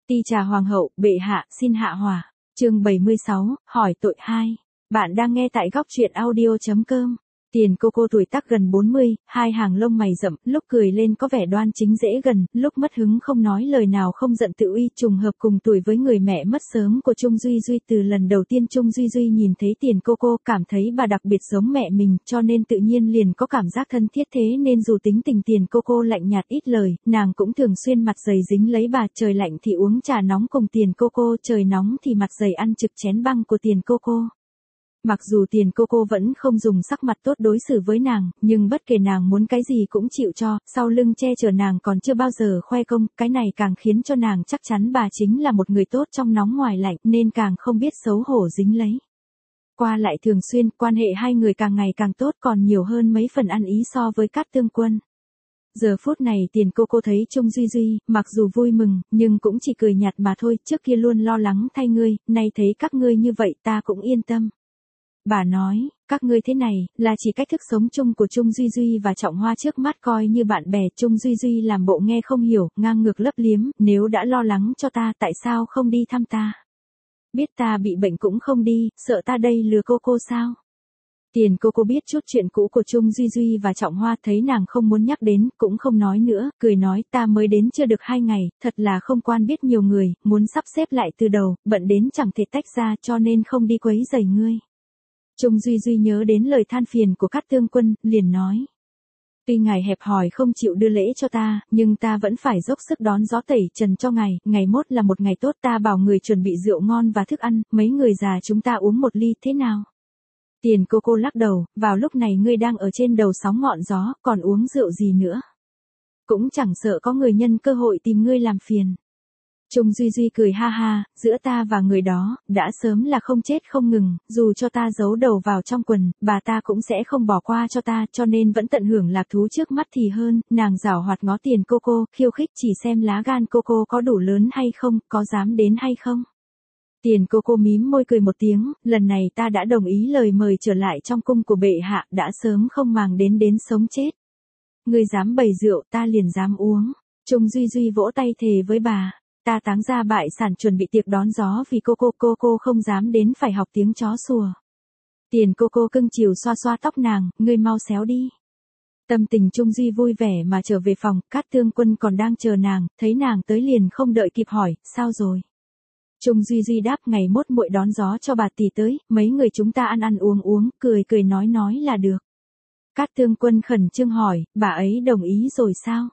Ti trà hoàng hậu, bệ hạ, xin hạ hỏa. Chương 76, hỏi tội 2. Bạn đang nghe tại góc truyện audio.com. Tiền Coco tuổi tác gần 40, hai hàng lông mày rậm, lúc cười lên có vẻ đoan chính dễ gần, lúc mất hứng không nói lời nào không giận tự uy, trùng hợp cùng tuổi với người mẹ mất sớm của Trung Duy Duy. Từ lần đầu tiên Trung Duy Duy nhìn thấy Tiền Coco, cảm thấy bà đặc biệt giống mẹ mình, cho nên tự nhiên liền có cảm giác thân thiết. Thế nên dù tính tình Tiền Coco lạnh nhạt ít lời, nàng cũng thường xuyên mặt dày dính lấy bà. Trời lạnh thì uống trà nóng cùng Tiền Coco, trời nóng thì mặt dày ăn trực chén băng của Tiền Coco. Mặc dù Tiền Coco vẫn không dùng sắc mặt tốt đối xử với nàng, nhưng bất kể nàng muốn cái gì cũng chịu cho, sau lưng che chở nàng còn chưa bao giờ khoe công, cái này càng khiến cho nàng chắc chắn bà chính là một người tốt trong nóng ngoài lạnh, nên càng không biết xấu hổ dính lấy. Qua lại thường xuyên, quan hệ hai người càng ngày càng tốt, còn nhiều hơn mấy phần ăn ý so với Cát Tương Quân. Giờ phút này Tiền Coco thấy Trung Duy Duy, mặc dù vui mừng, nhưng cũng chỉ cười nhạt mà thôi, trước kia luôn lo lắng thay ngươi, nay thấy các ngươi như vậy ta cũng yên tâm. Bà nói, các ngươi thế này, là chỉ cách thức sống chung của Trung Duy Duy và Trọng Hoa trước mắt coi như bạn bè. Trung Duy Duy làm bộ nghe không hiểu, ngang ngược lấp liếm, nếu đã lo lắng cho ta tại sao không đi thăm ta? Biết ta bị bệnh cũng không đi, sợ ta đây lừa cô sao? Tiền Coco biết chút chuyện cũ của Trung Duy Duy và Trọng Hoa, thấy nàng không muốn nhắc đến, cũng không nói nữa, cười nói ta mới đến chưa được 2 ngày, thật là không quan biết nhiều người, muốn sắp xếp lại từ đầu, bận đến chẳng thể tách ra cho nên không đi quấy rầy ngươi. Trung Duy Duy nhớ đến lời than phiền của Cát Tương Quân, liền nói. Tuy ngài hẹp hòi không chịu đưa lễ cho ta, nhưng ta vẫn phải dốc sức đón gió tẩy trần cho ngài, ngày mốt là một ngày tốt, ta bảo người chuẩn bị rượu ngon và thức ăn, mấy người già chúng ta uống một ly thế nào? Tiền Coco lắc đầu, vào lúc này ngươi đang ở trên đầu sóng ngọn gió, còn uống rượu gì nữa? Cũng chẳng sợ có người nhân cơ hội tìm ngươi làm phiền. Trung Duy Duy cười ha ha, giữa ta và người đó, đã sớm là không chết không ngừng, dù cho ta giấu đầu vào trong quần, bà ta cũng sẽ không bỏ qua cho ta, cho nên vẫn tận hưởng lạc thú trước mắt thì hơn. Nàng giảo hoạt ngó Tiền Coco, khiêu khích chỉ xem lá gan Coco có đủ lớn hay không, có dám đến hay không. Tiền Coco mím môi cười một tiếng, lần này ta đã đồng ý lời mời trở lại trong cung của bệ hạ, đã sớm không màng đến sống chết. Ngươi dám bày rượu, ta liền dám uống. Trung Duy Duy vỗ tay thề với bà. Ta táng ra bại sản chuẩn bị tiệc đón gió vì Coco không dám đến phải học tiếng chó sủa. Tiền Coco cưng chiều xoa xoa tóc nàng, ngươi mau xéo đi. Tâm tình Trung Duy vui vẻ mà trở về phòng, Cát Tương Quân còn đang chờ nàng, thấy nàng tới liền không đợi kịp hỏi, sao rồi? Trung Duy Duy đáp, ngày mốt muội đón gió cho bà tỷ tới, mấy người chúng ta ăn uống, cười nói là được. Cát Tương Quân khẩn trương hỏi, bà ấy đồng ý rồi sao?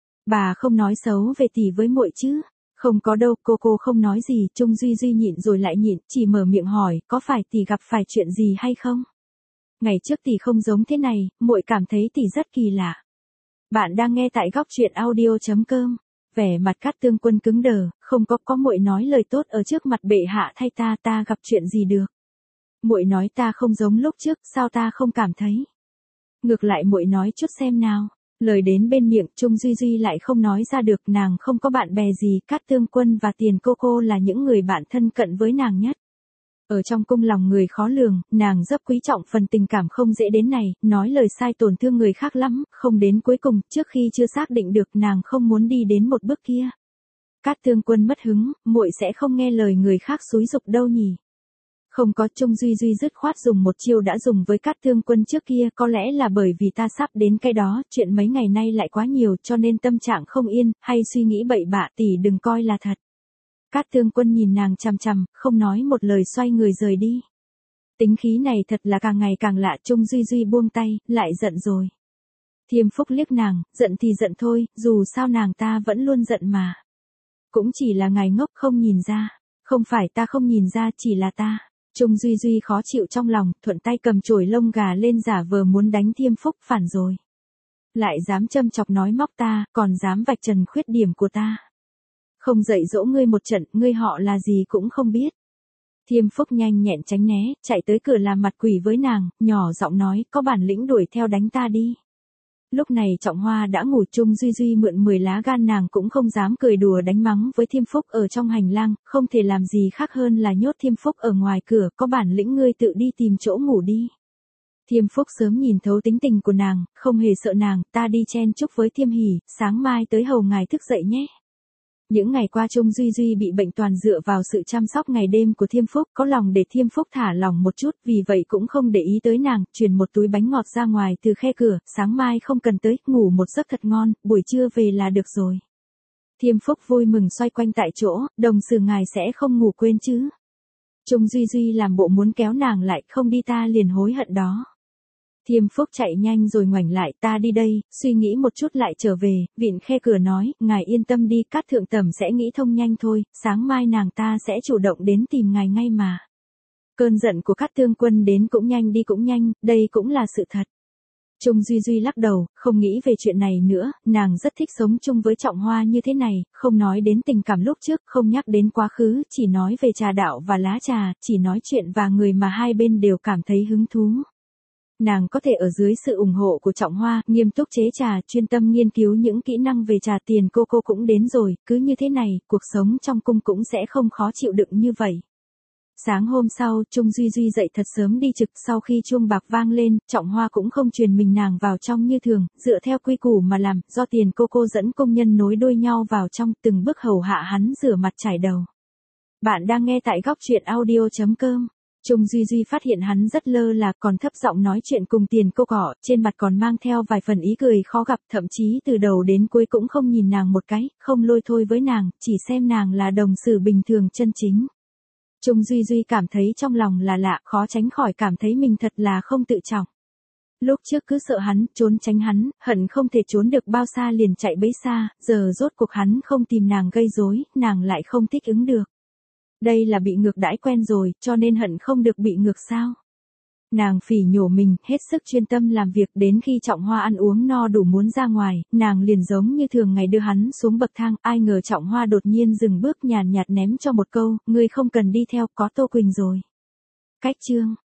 Bà không nói xấu về tỷ với muội chứ? Không có đâu, cô không nói gì. Trung Duy Duy nhịn rồi lại nhịn, chỉ mở miệng hỏi, có phải tỷ gặp phải chuyện gì hay không? Ngày trước tỷ không giống thế này, muội cảm thấy tỷ rất kỳ lạ. Bạn đang nghe tại góc truyện audio.com. Vẻ mặt Cát Tương Quân cứng đờ, không có muội nói lời tốt ở trước mặt bệ hạ thay ta gặp chuyện gì được? Muội nói ta không giống lúc trước, sao ta không cảm thấy? Ngược lại muội nói chút xem nào. Lời đến bên miệng, Trung Duy Duy lại không nói ra được, nàng không có bạn bè gì, Cát Tương Quân và Tiền Coco là những người bạn thân cận với nàng nhất. Ở trong cung lòng người khó lường, nàng rất quý trọng phần tình cảm không dễ đến này, nói lời sai tổn thương người khác lắm, không đến cuối cùng, trước khi chưa xác định được nàng không muốn đi đến một bước kia. Cát Tương Quân mất hứng, muội sẽ không nghe lời người khác xúi giục đâu nhỉ? Không có. Trung Duy Duy dứt khoát dùng một chiêu đã dùng với Cát Tương Quân trước kia, có lẽ là bởi vì ta sắp đến cái đó, chuyện mấy ngày nay lại quá nhiều cho nên tâm trạng không yên, hay suy nghĩ bậy bạ, tỷ đừng coi là thật. Cát Tương Quân nhìn nàng chằm chằm, không nói một lời xoay người rời đi. Tính khí này thật là càng ngày càng lạ. Trung Duy Duy buông tay, lại giận rồi. Thiêm Phúc liếc nàng, giận thì giận thôi, dù sao nàng ta vẫn luôn giận mà. Cũng chỉ là ngài ngốc không nhìn ra. Không phải ta không nhìn ra, chỉ là ta. Trung Duy Duy khó chịu trong lòng, thuận tay cầm chổi lông gà lên giả vờ muốn đánh Thiêm Phúc, phản rồi. Lại dám châm chọc nói móc ta, còn dám vạch trần khuyết điểm của ta. Không dạy dỗ ngươi một trận, ngươi họ là gì cũng không biết. Thiêm Phúc nhanh nhẹn tránh né, chạy tới cửa làm mặt quỷ với nàng, nhỏ giọng nói, có bản lĩnh đuổi theo đánh ta đi. Lúc này Trọng Hoa đã ngủ. Trung Duy Duy mượn 10 lá gan nàng cũng không dám cười đùa đánh mắng với Thiêm Phúc ở trong hành lang, không thể làm gì khác hơn là nhốt Thiêm Phúc ở ngoài cửa, có bản lĩnh ngươi tự đi tìm chỗ ngủ đi. Thiêm Phúc sớm nhìn thấu tính tình của nàng, không hề sợ nàng, ta đi chen chúc với Thiêm Hỉ, sáng mai tới hầu ngài thức dậy nhé. Những ngày qua Trung Duy Duy bị bệnh toàn dựa vào sự chăm sóc ngày đêm của Thiêm Phúc, có lòng để Thiêm Phúc thả lòng một chút, vì vậy cũng không để ý tới nàng, truyền một túi bánh ngọt ra ngoài từ khe cửa, sáng mai không cần tới, ngủ một giấc thật ngon, buổi trưa về là được rồi. Thiêm Phúc vui mừng xoay quanh tại chỗ, đồng sự ngài sẽ không ngủ quên chứ. Trung Duy Duy làm bộ muốn kéo nàng lại, không đi ta liền hối hận đó. Thiêm Phúc chạy nhanh rồi ngoảnh lại, ta đi đây, suy nghĩ một chút lại trở về, vịn khe cửa nói, ngài yên tâm đi, Cát Thượng Tẩm sẽ nghĩ thông nhanh thôi, sáng mai nàng ta sẽ chủ động đến tìm ngài ngay mà. Cơn giận của Cát Tương Quân đến cũng nhanh, đây cũng là sự thật. Trung Duy Duy lắc đầu, không nghĩ về chuyện này nữa, nàng rất thích sống chung với Trọng Hoa như thế này, không nói đến tình cảm lúc trước, không nhắc đến quá khứ, chỉ nói về trà đạo và lá trà, chỉ nói chuyện và người mà hai bên đều cảm thấy hứng thú. Nàng có thể ở dưới sự ủng hộ của Trọng Hoa, nghiêm túc chế trà, chuyên tâm nghiên cứu những kỹ năng về trà. Tiền cô cũng đến rồi, cứ như thế này, cuộc sống trong cung cũng sẽ không khó chịu đựng như vậy. Sáng hôm sau, Trung Duy Duy dậy thật sớm đi trực, sau khi chuông bạc vang lên, Trọng Hoa cũng không truyền mình nàng vào trong như thường, dựa theo quy củ mà làm, do Tiền cô dẫn công nhân nối đuôi nhau vào trong, từng bước hầu hạ hắn rửa mặt chải đầu. Bạn đang nghe tại góc truyện audio.com. Trung Duy Duy phát hiện hắn rất lơ là, còn thấp giọng nói chuyện cùng Tiền cô cỏ, trên mặt còn mang theo vài phần ý cười khó gặp, thậm chí từ đầu đến cuối cũng không nhìn nàng một cái, không lôi thôi với nàng, chỉ xem nàng là đồng sự bình thường chân chính. Trung Duy Duy cảm thấy trong lòng là lạ, khó tránh khỏi cảm thấy mình thật là không tự trọng. Lúc trước cứ sợ hắn, trốn tránh hắn, hận không thể trốn được bao xa liền chạy bấy xa, giờ rốt cuộc hắn không tìm nàng gây rối, nàng lại không thích ứng được. Đây là bị ngược đãi quen rồi, cho nên hận không được bị ngược sao. Nàng phỉ nhổ mình, hết sức chuyên tâm làm việc, đến khi Trọng Hoa ăn uống no đủ muốn ra ngoài, nàng liền giống như thường ngày đưa hắn xuống bậc thang, ai ngờ Trọng Hoa đột nhiên dừng bước nhàn nhạt ném cho một câu, ngươi không cần đi theo, có Tô Quỳnh rồi. Cách chương